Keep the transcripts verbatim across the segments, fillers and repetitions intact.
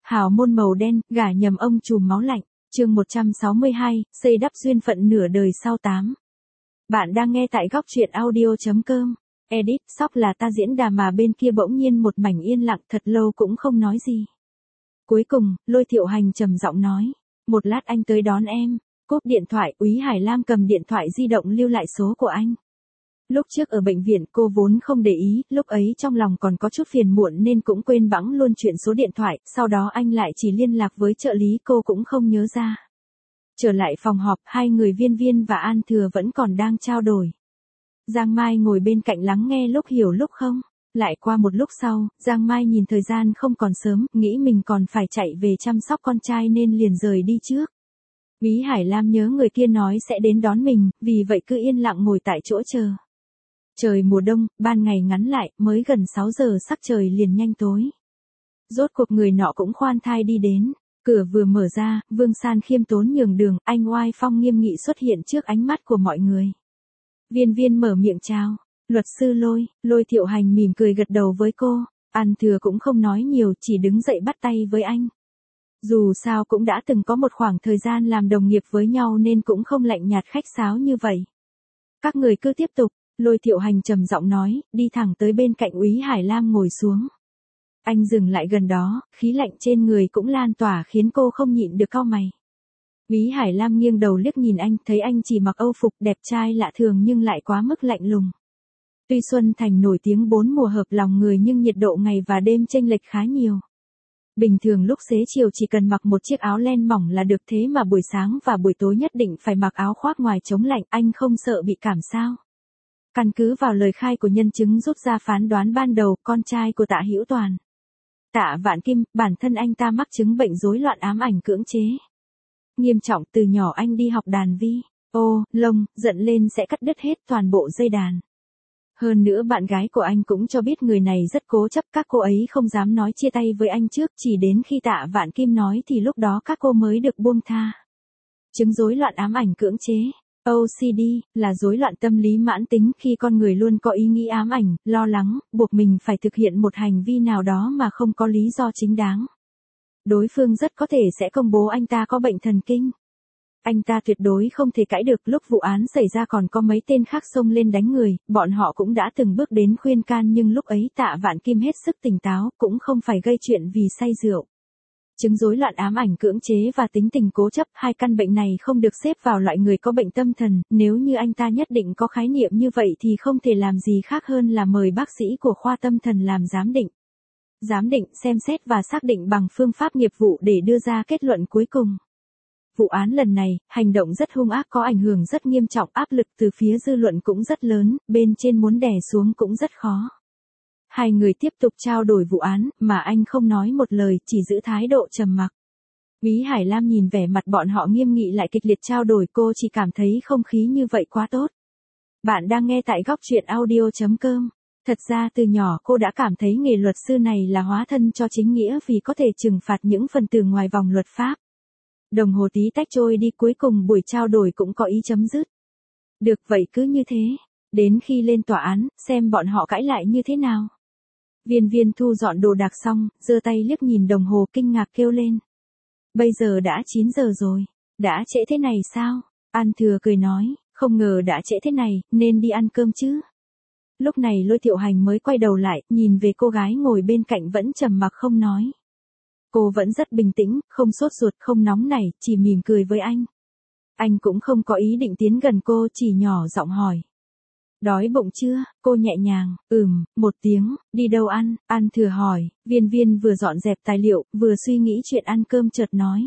Hào môn màu đen, gả nhầm ông trùm máu lạnh, chương một trăm sáu mươi hai, xây đắp duyên phận nửa đời sau tám. Bạn đang nghe tại góc truyện audio.com. Edit, sóc là ta diễn đà mà bên kia bỗng nhiên một mảnh yên lặng thật lâu cũng không nói gì. Cuối cùng, Lôi Thiệu Hành trầm giọng nói, một lát anh tới đón em. Cúp điện thoại, Úy Hải Lam cầm điện thoại di động lưu lại số của anh. Lúc trước ở bệnh viện cô vốn không để ý, lúc ấy trong lòng còn có chút phiền muộn nên cũng quên bẵng luôn chuyện số điện thoại, sau đó anh lại chỉ liên lạc với trợ lý cô cũng không nhớ ra. Trở lại phòng họp, hai người Viên Viên và An Thừa vẫn còn đang trao đổi. Giang Mai ngồi bên cạnh lắng nghe lúc hiểu lúc không. Lại qua một lúc sau, Giang Mai nhìn thời gian không còn sớm, nghĩ mình còn phải chạy về chăm sóc con trai nên liền rời đi trước. Úy Hải Lam nhớ người kia nói sẽ đến đón mình, vì vậy cứ yên lặng ngồi tại chỗ chờ. Trời mùa đông, ban ngày ngắn lại, mới gần sáu giờ sắc trời liền nhanh tối. Rốt cuộc người nọ cũng khoan thai đi đến, cửa vừa mở ra, Vương San khiêm tốn nhường đường, anh oai phong nghiêm nghị xuất hiện trước ánh mắt của mọi người. Viên Viên mở miệng chào, luật sư Lôi, Lôi Thiệu Hành mỉm cười gật đầu với cô, An Thừa cũng không nói nhiều, chỉ đứng dậy bắt tay với anh. Dù sao cũng đã từng có một khoảng thời gian làm đồng nghiệp với nhau nên cũng không lạnh nhạt khách sáo như vậy. Các người cứ tiếp tục. Lôi Thiệu Hành trầm giọng nói, đi thẳng tới bên cạnh Úy Hải Lam ngồi xuống. Anh dừng lại gần đó, khí lạnh trên người cũng lan tỏa khiến cô không nhịn được cau mày. Úy Hải Lam nghiêng đầu liếc nhìn anh, thấy anh chỉ mặc âu phục đẹp trai lạ thường nhưng lại quá mức lạnh lùng. Tuy Xuân Thành nổi tiếng bốn mùa hợp lòng người nhưng nhiệt độ ngày và đêm chênh lệch khá nhiều. Bình thường lúc xế chiều chỉ cần mặc một chiếc áo len mỏng là được, thế mà buổi sáng và buổi tối nhất định phải mặc áo khoác ngoài chống lạnh, anh không sợ bị cảm sao? Căn cứ vào lời khai của nhân chứng rút ra phán đoán ban đầu, con trai của Tạ Hữu Toàn, Tạ Vạn Kim, bản thân anh ta mắc chứng bệnh rối loạn ám ảnh cưỡng chế nghiêm trọng, từ nhỏ anh đi học đàn vi, ô, lông, giận lên sẽ cắt đứt hết toàn bộ dây đàn. Hơn nữa bạn gái của anh cũng cho biết người này rất cố chấp, các cô ấy không dám nói chia tay với anh trước, chỉ đến khi Tạ Vạn Kim nói thì lúc đó các cô mới được buông tha. Chứng rối loạn ám ảnh cưỡng chế, ô xê đê, là rối loạn tâm lý mãn tính khi con người luôn có ý nghĩ ám ảnh, lo lắng, buộc mình phải thực hiện một hành vi nào đó mà không có lý do chính đáng. Đối phương rất có thể sẽ công bố anh ta có bệnh thần kinh. Anh ta tuyệt đối không thể cãi được, lúc vụ án xảy ra còn có mấy tên khác xông lên đánh người, bọn họ cũng đã từng bước đến khuyên can nhưng lúc ấy Tạ Vạn Kim hết sức tỉnh táo, cũng không phải gây chuyện vì say rượu. Chứng rối loạn ám ảnh cưỡng chế và tính tình cố chấp, hai căn bệnh này không được xếp vào loại người có bệnh tâm thần, nếu như anh ta nhất định có khái niệm như vậy thì không thể làm gì khác hơn là mời bác sĩ của khoa tâm thần làm giám định. Giám định, xem xét và xác định bằng phương pháp nghiệp vụ để đưa ra kết luận cuối cùng. Vụ án lần này, hành động rất hung ác, có ảnh hưởng rất nghiêm trọng, áp lực từ phía dư luận cũng rất lớn, bên trên muốn đè xuống cũng rất khó. Hai người tiếp tục trao đổi vụ án, mà anh không nói một lời, chỉ giữ thái độ trầm mặc. Úy Hải Lam nhìn vẻ mặt bọn họ nghiêm nghị lại kịch liệt trao đổi, cô chỉ cảm thấy không khí như vậy quá tốt. Bạn đang nghe tại góc truyện audio.com. Thật ra từ nhỏ cô đã cảm thấy nghề luật sư này là hóa thân cho chính nghĩa vì có thể trừng phạt những phần tử ngoài vòng luật pháp. Đồng hồ tí tách trôi đi, cuối cùng buổi trao đổi cũng có ý chấm dứt. Được vậy cứ như thế, đến khi lên tòa án, xem bọn họ cãi lại như thế nào. Viên Viên thu dọn đồ đạc xong, giơ tay liếc nhìn đồng hồ kinh ngạc kêu lên. Bây giờ đã chín giờ rồi, đã trễ thế này sao? An Thừa cười nói, không ngờ đã trễ thế này, nên đi ăn cơm chứ. Lúc này Lôi Thiệu Hành mới quay đầu lại, nhìn về cô gái ngồi bên cạnh vẫn trầm mặc không nói. Cô vẫn rất bình tĩnh, không sốt ruột, không nóng nảy, chỉ mỉm cười với anh. Anh cũng không có ý định tiến gần cô, chỉ nhỏ giọng hỏi. Đói bụng chưa? Cô nhẹ nhàng, ừm, một tiếng, đi đâu ăn? An Thừa hỏi, Viên Viên vừa dọn dẹp tài liệu, vừa suy nghĩ chuyện ăn cơm chợt nói.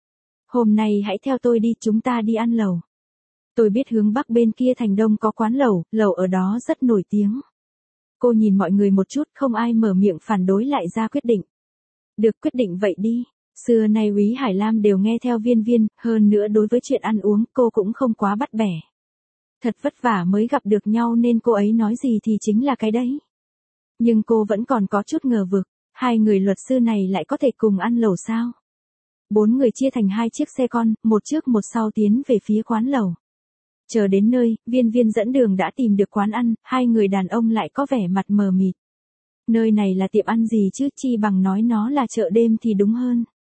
Hôm nay hãy theo tôi đi, chúng ta đi ăn lẩu. Tôi biết hướng bắc bên kia thành đông có quán lẩu, lẩu ở đó rất nổi tiếng. Cô nhìn mọi người một chút, không ai mở miệng phản đối lại ra quyết định. Được, quyết định vậy đi. Xưa nay Úy Hải Lam đều nghe theo Viên Viên, hơn nữa đối với chuyện ăn uống cô cũng không quá bắt bẻ. Thật vất vả mới gặp được nhau nên cô ấy nói gì thì chính là cái đấy. Nhưng cô vẫn còn có chút ngờ vực, hai người luật sư này lại có thể cùng ăn lẩu sao? Bốn người chia thành hai chiếc xe con, một trước một sau tiến về phía quán lẩu. Chờ đến nơi, Viên Viên dẫn đường đã tìm được quán ăn, hai người đàn ông lại có vẻ mặt mờ mịt. Nơi này là tiệm ăn gì chứ, chi bằng nói nó là chợ đêm thì đúng hơn.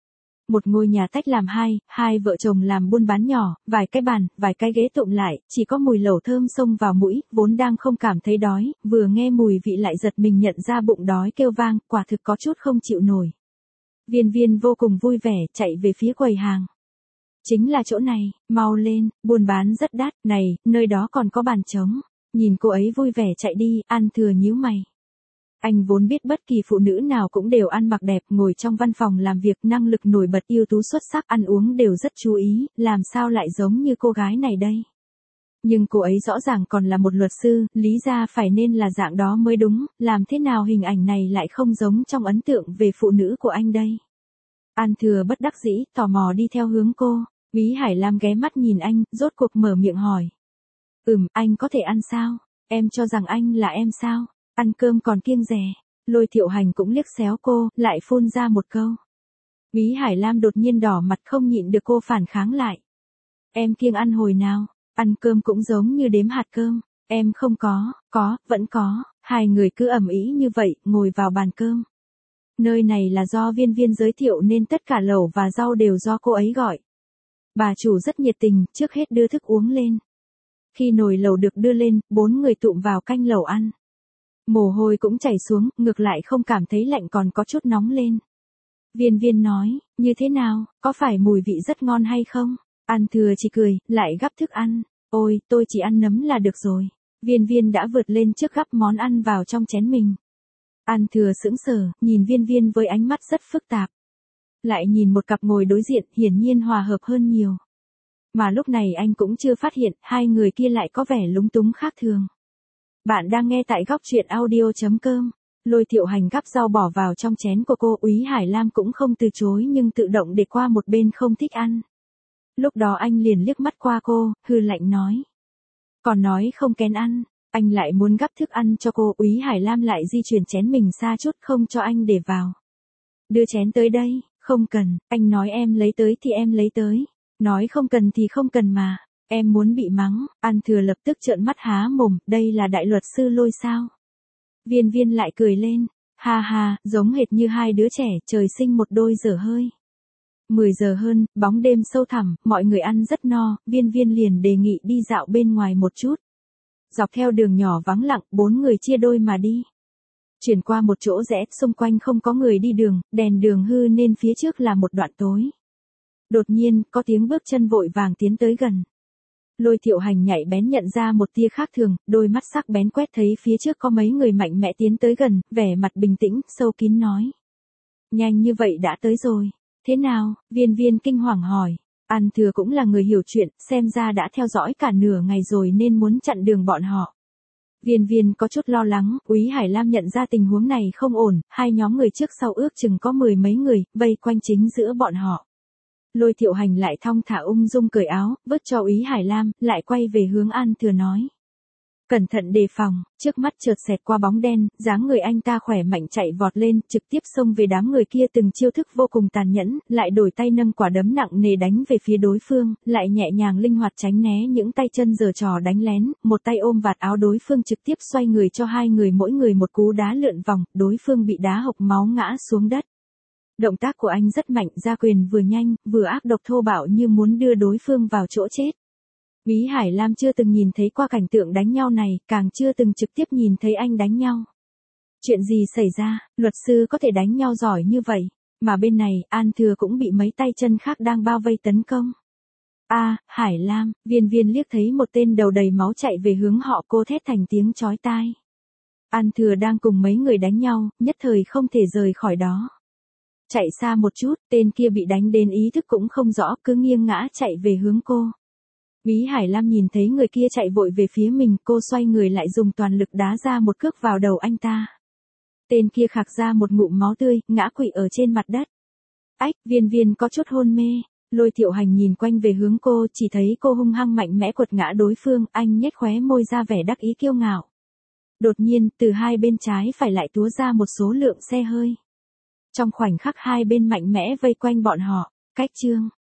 Một ngôi nhà tách làm hai, hai vợ chồng làm buôn bán nhỏ, vài cái bàn, vài cái ghế tụm lại, chỉ có mùi lẩu thơm xông vào mũi, vốn đang không cảm thấy đói, vừa nghe mùi vị lại giật mình nhận ra bụng đói kêu vang, quả thực có chút không chịu nổi. Viên Viên vô cùng vui vẻ, chạy về phía quầy hàng. Chính là chỗ này, mau lên, buôn bán rất đắt, này, nơi đó còn có bàn trống. Nhìn cô ấy vui vẻ chạy đi, An Thừa nhíu mày. Anh vốn biết bất kỳ phụ nữ nào cũng đều ăn mặc đẹp, ngồi trong văn phòng làm việc, năng lực nổi bật, ưu tú xuất sắc, ăn uống đều rất chú ý, làm sao lại giống như cô gái này đây. Nhưng cô ấy rõ ràng còn là một luật sư, lý ra phải nên là dạng đó mới đúng, làm thế nào hình ảnh này lại không giống trong ấn tượng về phụ nữ của anh đây. An Thừa bất đắc dĩ, tò mò đi theo hướng cô. Úy Hải Lam ghé mắt nhìn anh, rốt cuộc mở miệng hỏi. Ừm, anh có thể ăn sao? Em cho rằng anh là em sao? Ăn cơm còn kiêng dè. Lôi Thiệu Hành cũng liếc xéo cô, lại phun ra một câu. Úy Hải Lam đột nhiên đỏ mặt không nhịn được, cô phản kháng lại. Em kiêng ăn hồi nào? Ăn cơm cũng giống như đếm hạt cơm. Em không có, có, vẫn có. Hai người cứ ầm ĩ như vậy, ngồi vào bàn cơm. Nơi này là do Viên Viên giới thiệu nên tất cả lẩu và rau đều do cô ấy gọi. Bà chủ rất nhiệt tình, trước hết đưa thức uống lên. Khi nồi lẩu được đưa lên, bốn người tụm vào canh lẩu ăn. Mồ hôi cũng chảy xuống, ngược lại không cảm thấy lạnh còn có chút nóng lên. Viên Viên nói, như thế nào, có phải mùi vị rất ngon hay không? An Thừa chỉ cười, lại gắp thức ăn. Ôi, tôi chỉ ăn nấm là được rồi. Viên Viên đã vượt lên trước gắp món ăn vào trong chén mình. An Thừa sững sờ, nhìn Viên Viên với ánh mắt rất phức tạp. Lại nhìn một cặp ngồi đối diện, hiển nhiên hòa hợp hơn nhiều. Mà lúc này anh cũng chưa phát hiện, hai người kia lại có vẻ lúng túng khác thường. Bạn đang nghe tại góc truyện audio chấm com. Lôi Thiệu Hành gắp rau bỏ vào trong chén của cô, Úy Hải Lam cũng không từ chối nhưng tự động để qua một bên không thích ăn. Lúc đó anh liền liếc mắt qua cô, hư lạnh nói. Còn nói không kén ăn, anh lại muốn gắp thức ăn cho cô, Úy Hải Lam lại di chuyển chén mình xa chút không cho anh để vào. Đưa chén tới đây, không cần, anh nói em lấy tới thì em lấy tới. Nói không cần thì không cần mà, em muốn bị mắng. An Thừa lập tức trợn mắt há mồm, đây là đại luật sư Lôi sao? Viên Viên lại cười lên, ha ha, giống hệt như hai đứa trẻ, trời sinh một đôi dở hơi. mười giờ hơn, bóng đêm sâu thẳm, mọi người ăn rất no, Viên Viên liền đề nghị đi dạo bên ngoài một chút. Dọc theo đường nhỏ vắng lặng, bốn người chia đôi mà đi. Chuyển qua một chỗ rẽ, xung quanh không có người đi đường, đèn đường hư nên phía trước là một đoạn tối. Đột nhiên, có tiếng bước chân vội vàng tiến tới gần. Lôi Thiệu Hành nhạy bén nhận ra một tia khác thường, đôi mắt sắc bén quét thấy phía trước có mấy người mạnh mẽ tiến tới gần, vẻ mặt bình tĩnh, sâu kín nói. Nhanh như vậy đã tới rồi. Thế nào? Viên Viên kinh hoàng hỏi. An Thừa cũng là người hiểu chuyện, xem ra đã theo dõi cả nửa ngày rồi nên muốn chặn đường bọn họ. Viên Viên có chút lo lắng, Úy Hải Lam nhận ra tình huống này không ổn, hai nhóm người trước sau ước chừng có mười mấy người, vây quanh chính giữa bọn họ. Lôi Thiệu Hành lại thong thả ung dung cởi áo, vứt cho Úy Hải Lam, lại quay về hướng An Thừa nói. Cẩn thận đề phòng, trước mắt chợt xẹt qua bóng đen, dáng người anh ta khỏe mạnh chạy vọt lên, trực tiếp xông về đám người kia, từng chiêu thức vô cùng tàn nhẫn, lại đổi tay nâng quả đấm nặng nề đánh về phía đối phương, lại nhẹ nhàng linh hoạt tránh né những tay chân giở trò đánh lén, một tay ôm vạt áo đối phương trực tiếp xoay người cho hai người mỗi người một cú đá lượn vòng, đối phương bị đá hộc máu ngã xuống đất. Động tác của anh rất mạnh, ra quyền vừa nhanh, vừa ác độc thô bạo như muốn đưa đối phương vào chỗ chết. Úy Hải Lam chưa từng nhìn thấy qua cảnh tượng đánh nhau này, càng chưa từng trực tiếp nhìn thấy anh đánh nhau. Chuyện gì xảy ra, luật sư có thể đánh nhau giỏi như vậy, mà bên này, An Thừa cũng bị mấy tay chân khác đang bao vây tấn công. A, Hải Lam, Viên Viên liếc thấy một tên đầu đầy máu chạy về hướng họ, cô thét thành tiếng chói tai. An Thừa đang cùng mấy người đánh nhau, nhất thời không thể rời khỏi đó. Chạy xa một chút, tên kia bị đánh đến ý thức cũng không rõ, cứ nghiêng ngã chạy về hướng cô. Úy Hải Lam nhìn thấy người kia chạy vội về phía mình, cô xoay người lại dùng toàn lực đá ra một cước vào đầu anh ta. Tên kia khạc ra một ngụm máu tươi, ngã quỵ ở trên mặt đất. Ách, Viên Viên có chút hôn mê. Lôi Thiệu Hành nhìn quanh về hướng cô, chỉ thấy cô hung hăng mạnh mẽ quật ngã đối phương, anh nhếch khóe môi ra vẻ đắc ý kiêu ngạo. Đột nhiên, từ hai bên trái phải lại túa ra một số lượng xe hơi. Trong khoảnh khắc hai bên mạnh mẽ vây quanh bọn họ, cách chương.